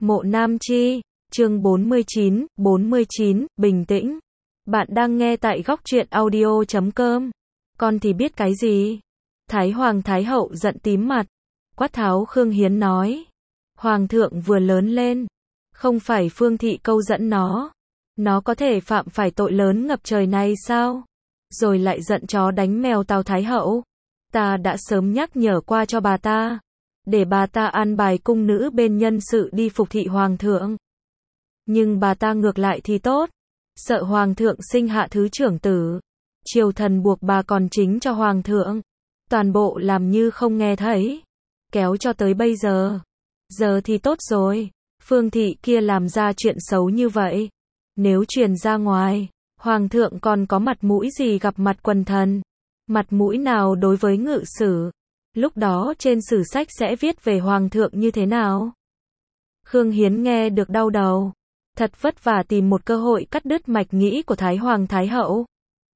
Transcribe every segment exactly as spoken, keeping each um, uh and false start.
Mộ Nam Chi, chương bốn mươi chín, bốn mươi chín, bình tĩnh. Bạn đang nghe tại góc truyện audio chấm com. Con thì biết cái gì? Thái Hoàng Thái Hậu giận tím mặt, quát tháo Khương Hiến nói. Hoàng thượng vừa lớn lên, không phải Phương Thị câu dẫn nó. Nó có thể phạm phải tội lớn ngập trời này sao? Rồi lại giận chó đánh mèo Tào Thái Hậu. Ta đã sớm nhắc nhở qua cho bà ta, để bà ta an bài cung nữ bên nhân sự đi phục thị Hoàng thượng. Nhưng bà ta ngược lại thì tốt, sợ Hoàng thượng sinh hạ thứ trưởng tử. Triều thần buộc bà còn chính cho Hoàng thượng. Toàn bộ làm như không nghe thấy. Kéo cho tới bây giờ. Giờ thì tốt rồi. Phương Thị kia làm ra chuyện xấu như vậy. Nếu truyền ra ngoài, Hoàng thượng còn có mặt mũi gì gặp mặt quần thần? Mặt mũi nào đối với ngự sử? Lúc đó trên sử sách sẽ viết về Hoàng thượng như thế nào? Khương Hiến nghe được đau đầu. Thật vất vả tìm một cơ hội cắt đứt mạch nghĩ của Thái Hoàng Thái Hậu.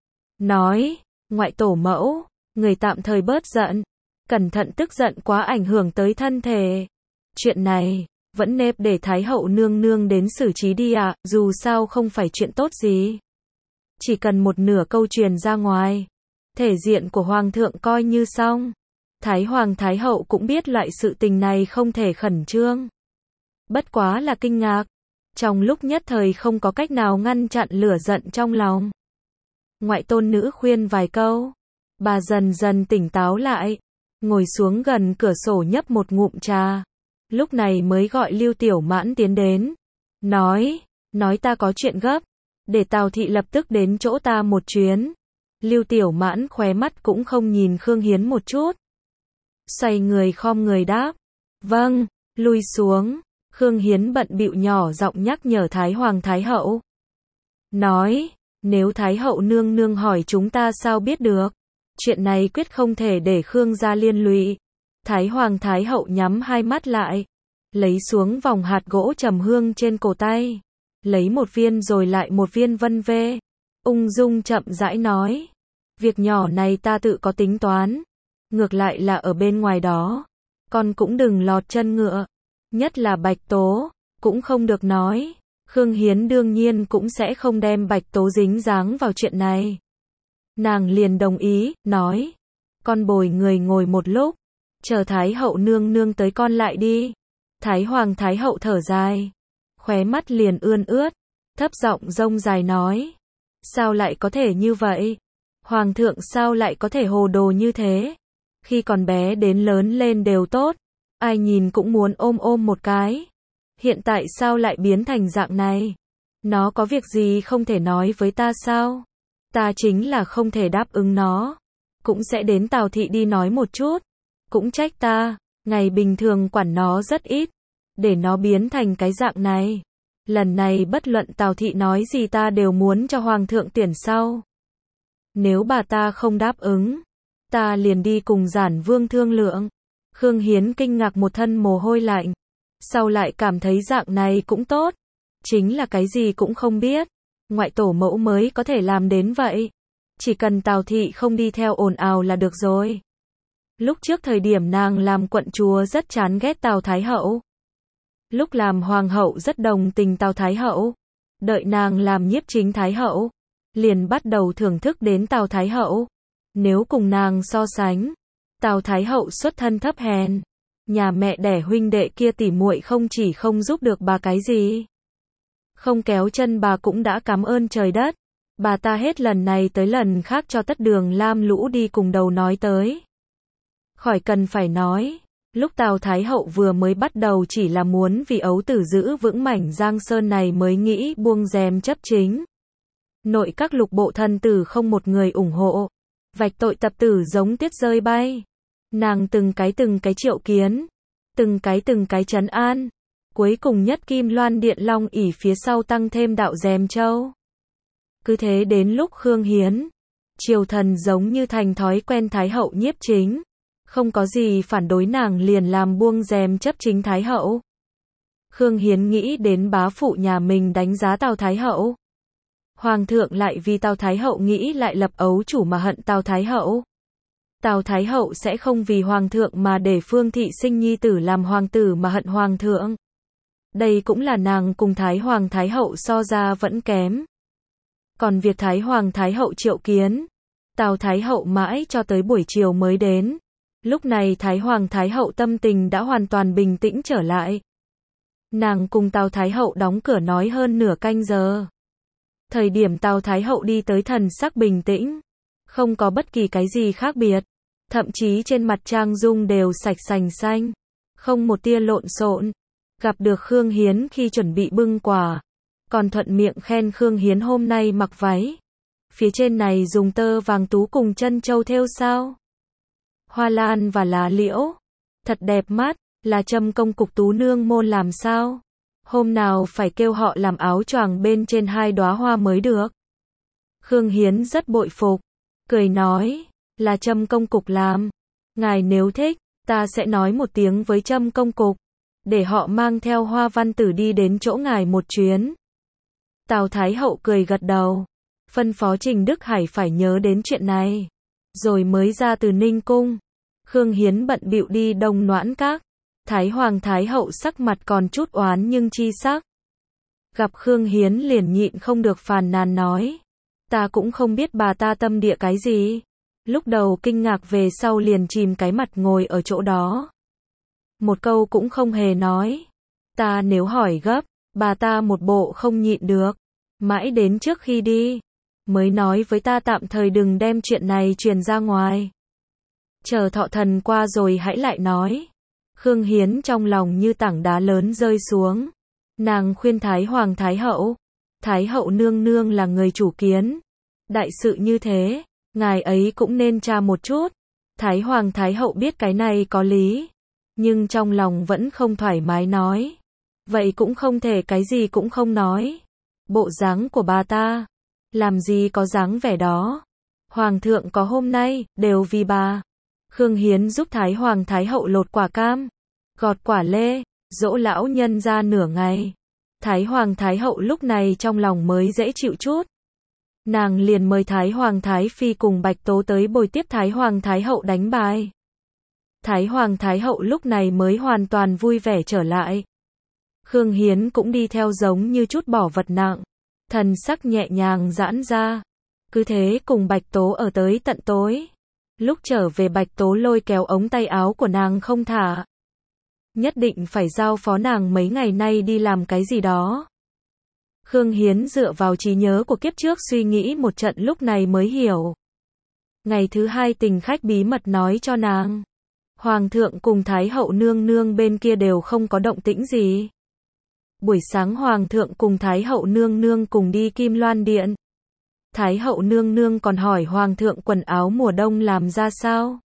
Nói, ngoại tổ mẫu, người tạm thời bớt giận. Cẩn thận tức giận quá ảnh hưởng tới thân thể. Chuyện này, vẫn nếp để Thái Hậu nương nương đến xử trí đi ạ, à, dù sao không phải chuyện tốt gì. Chỉ cần một nửa câu truyền ra ngoài, thể diện của Hoàng thượng coi như xong. Thái Hoàng Thái Hậu cũng biết loại sự tình này không thể khẩn trương. Bất quá là kinh ngạc. Trong lúc nhất thời không có cách nào ngăn chặn lửa giận trong lòng. Ngoại tôn nữ khuyên vài câu. Bà dần dần tỉnh táo lại. Ngồi xuống gần cửa sổ nhấp một ngụm trà. Lúc này mới gọi Lưu Tiểu Mãn tiến đến. Nói, nói ta có chuyện gấp. Để Tào Thị lập tức đến chỗ ta một chuyến. Lưu Tiểu Mãn khóe mắt cũng không nhìn Khương Hiến một chút. Xoay người khom người đáp. Vâng, lui xuống. Khương Hiến bận bịu nhỏ giọng nhắc nhở Thái Hoàng Thái Hậu. Nói, nếu Thái Hậu nương nương hỏi chúng ta sao biết được. Chuyện này quyết không thể để Khương gia liên lụy. Thái Hoàng Thái Hậu nhắm hai mắt lại. Lấy xuống vòng hạt gỗ trầm hương trên cổ tay. Lấy một viên rồi lại một viên vân vê. Ung dung chậm rãi nói. Việc nhỏ này ta tự có tính toán. Ngược lại là ở bên ngoài đó. Con cũng đừng lọt chân ngựa. Nhất là Bạch Tố, cũng không được nói. Khương Hiến đương nhiên cũng sẽ không đem Bạch Tố dính dáng vào chuyện này. Nàng liền đồng ý, nói. Con bồi người ngồi một lúc. Chờ Thái Hậu nương nương tới con lại đi. Thái Hoàng Thái Hậu thở dài. Khóe mắt liền ươn ướt. Thấp giọng rông dài nói. Sao lại có thể như vậy? Hoàng thượng sao lại có thể hồ đồ như thế? Khi còn bé đến lớn lên đều tốt. Ai nhìn cũng muốn ôm ôm một cái. Hiện tại sao lại biến thành dạng này? Nó có việc gì không thể nói với ta sao? Ta chính là không thể đáp ứng nó. Cũng sẽ đến Tào Thị đi nói một chút. Cũng trách ta, ngày bình thường quản nó rất ít. Để nó biến thành cái dạng này. Lần này bất luận Tào Thị nói gì ta đều muốn cho Hoàng thượng tuyển sau. Nếu bà ta không đáp ứng, ta liền đi cùng Giản Vương thương lượng. Khương Hiến kinh ngạc một thân mồ hôi lạnh. Sau lại cảm thấy dạng này cũng tốt. Chính là cái gì cũng không biết. Ngoại tổ mẫu mới có thể làm đến vậy. Chỉ cần Tào Thị không đi theo ồn ào là được rồi. Lúc trước thời điểm nàng làm quận chúa rất chán ghét Tào Thái Hậu. Lúc làm hoàng hậu rất đồng tình Tào Thái Hậu. Đợi nàng làm nhiếp chính Thái Hậu, liền bắt đầu thưởng thức đến Tào Thái Hậu. Nếu cùng nàng so sánh, Tào Thái Hậu xuất thân thấp hèn. Nhà mẹ đẻ huynh đệ kia tỉ muội không chỉ không giúp được bà cái gì. Không kéo chân bà cũng đã cảm ơn trời đất. Bà ta hết lần này tới lần khác cho Tất Đường Lam Lũ đi cùng đầu nói tới. Khỏi cần phải nói. Lúc Tào Thái Hậu vừa mới bắt đầu chỉ là muốn vì ấu tử giữ vững mảnh Giang Sơn này mới nghĩ buông rèm chấp chính. Nội các lục bộ thần tử không một người ủng hộ. Vạch tội tập tử giống tuyết rơi bay. Nàng từng cái từng cái triệu kiến. Từng cái từng cái trấn an. Cuối cùng nhất Kim Loan Điện Long ỷ phía sau tăng thêm đạo rèm châu. Cứ thế đến lúc Khương Hiến. Triều thần giống như thành thói quen Thái Hậu nhiếp chính. Không có gì phản đối nàng liền làm buông rèm chấp chính Thái Hậu. Khương Hiến nghĩ đến bá phụ nhà mình đánh giá Tào Thái Hậu. Hoàng thượng lại vì Tào Thái Hậu nghĩ lại lập ấu chủ mà hận Tào Thái Hậu. Tào Thái Hậu sẽ không vì Hoàng thượng mà để Phương Thị sinh nhi tử làm hoàng tử mà hận Hoàng thượng. Đây cũng là nàng cùng Thái Hoàng Thái Hậu so ra vẫn kém. Còn việc Thái Hoàng Thái Hậu triệu kiến, Tào Thái Hậu mãi cho tới buổi chiều mới đến. Lúc này Thái Hoàng Thái Hậu tâm tình đã hoàn toàn bình tĩnh trở lại. Nàng cùng Tào Thái Hậu đóng cửa nói hơn nửa canh giờ. Thời điểm Tào Thái Hậu đi tới thần sắc bình tĩnh, không có bất kỳ cái gì khác biệt. Thậm chí trên mặt trang dung đều sạch sành xanh, không một tia lộn xộn. Gặp được Khương Hiến khi chuẩn bị bưng quà, còn thuận miệng khen Khương Hiến hôm nay mặc váy. Phía trên này dùng tơ vàng tú cùng chân châu thêu sao? Hoa lan và lá liễu. Thật đẹp mắt, là Trâm công cục tú nương môn làm sao? Hôm nào phải kêu họ làm áo choàng bên trên hai đóa hoa mới được. Khương Hiến rất bội phục, cười nói, là Trâm công cục làm. Ngài nếu thích, ta sẽ nói một tiếng với Trâm công cục, để họ mang theo Hoa Văn Tử đi đến chỗ ngài một chuyến. Tào Thái Hậu cười gật đầu, phân phó Trình Đức Hải phải nhớ đến chuyện này, rồi mới ra từ Ninh Cung. Khương Hiến bận bịu đi Đông Noãn Các. Thái Hoàng Thái Hậu sắc mặt còn chút oán nhưng chi sắc. Gặp Khương Hiến liền nhịn không được phàn nàn nói, ta cũng không biết bà ta tâm địa cái gì. Lúc đầu kinh ngạc về sau liền chìm cái mặt ngồi ở chỗ đó. Một câu cũng không hề nói. Ta nếu hỏi gấp, bà ta một bộ không nhịn được. Mãi đến trước khi đi, mới nói với ta tạm thời đừng đem chuyện này truyền ra ngoài. Chờ thọ thần qua rồi hãy lại nói. Khương Hiến trong lòng như tảng đá lớn rơi xuống. Nàng khuyên Thái Hoàng Thái Hậu, Thái Hậu nương nương là người chủ kiến. Đại sự như thế, ngài ấy cũng nên tra một chút. Thái Hoàng Thái Hậu biết cái này có lý, nhưng trong lòng vẫn không thoải mái nói. Vậy cũng không thể cái gì cũng không nói. Bộ dáng của bà ta, làm gì có dáng vẻ đó. Hoàng thượng có hôm nay, đều vì bà. Khương Hiến giúp Thái Hoàng Thái Hậu lột quả cam, gọt quả lê, dỗ lão nhân ra nửa ngày. Thái Hoàng Thái Hậu lúc này trong lòng mới dễ chịu chút. Nàng liền mời Thái Hoàng Thái Phi cùng Bạch Tố tới bồi tiếp Thái Hoàng Thái Hậu đánh bài. Thái Hoàng Thái Hậu lúc này mới hoàn toàn vui vẻ trở lại. Khương Hiến cũng đi theo giống như chút bỏ vật nặng, thần sắc nhẹ nhàng giãn ra. Cứ thế cùng Bạch Tố ở tới tận tối. Lúc trở về Bạch Tố lôi kéo ống tay áo của nàng không thả. Nhất định phải giao phó nàng mấy ngày nay đi làm cái gì đó. Khương Hiến dựa vào trí nhớ của kiếp trước suy nghĩ một trận lúc này mới hiểu. Ngày thứ hai tình khách bí mật nói cho nàng. Hoàng thượng cùng Thái Hậu nương nương bên kia đều không có động tĩnh gì. Buổi sáng Hoàng thượng cùng Thái Hậu nương nương cùng đi Kim Loan Điện. Thái Hậu nương nương còn hỏi Hoàng thượng quần áo mùa đông làm ra sao.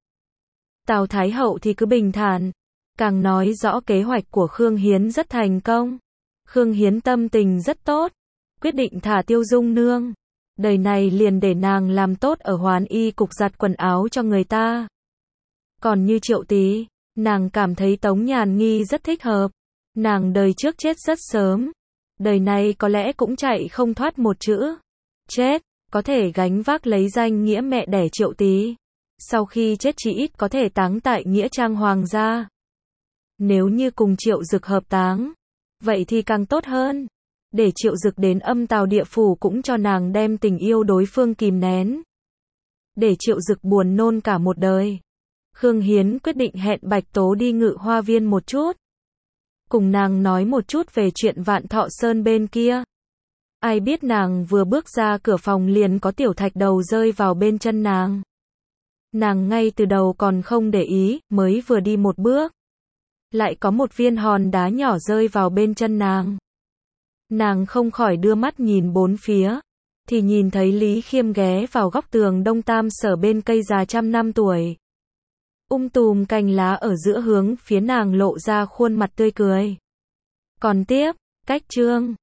Tào Thái Hậu thì cứ bình thản, càng nói rõ kế hoạch của Khương Hiến rất thành công. Khương Hiến tâm tình rất tốt, quyết định thả Tiêu Dung nương. Đời này liền để nàng làm tốt ở Hoán Y cục giặt quần áo cho người ta. Còn như Triệu Tý, nàng cảm thấy Tống Nhàn Nghi rất thích hợp. Nàng đời trước chết rất sớm, đời này có lẽ cũng chạy không thoát một chữ chết, có thể gánh vác lấy danh nghĩa mẹ đẻ Triệu Tý. Sau khi chết chỉ ít có thể táng tại nghĩa trang hoàng gia. Nếu như cùng Triệu Dực hợp táng, vậy thì càng tốt hơn. Để Triệu Dực đến âm tào địa phủ cũng cho nàng đem tình yêu đối phương kìm nén. Để Triệu Dực buồn nôn cả một đời. Khương Hiến quyết định hẹn Bạch Tố đi Ngự Hoa Viên một chút. Cùng nàng nói một chút về chuyện Vạn Thọ Sơn bên kia. Ai biết nàng vừa bước ra cửa phòng liền có tiểu thạch đầu rơi vào bên chân nàng. Nàng ngay từ đầu còn không để ý, mới vừa đi một bước. Lại có một viên hòn đá nhỏ rơi vào bên chân nàng. Nàng không khỏi đưa mắt nhìn bốn phía, thì nhìn thấy Lý Khiêm ghé vào góc tường Đông Tam Sở bên cây già trăm năm tuổi. Um tùm cành lá ở giữa hướng phía nàng lộ ra khuôn mặt tươi cười. Còn tiếp, cách chương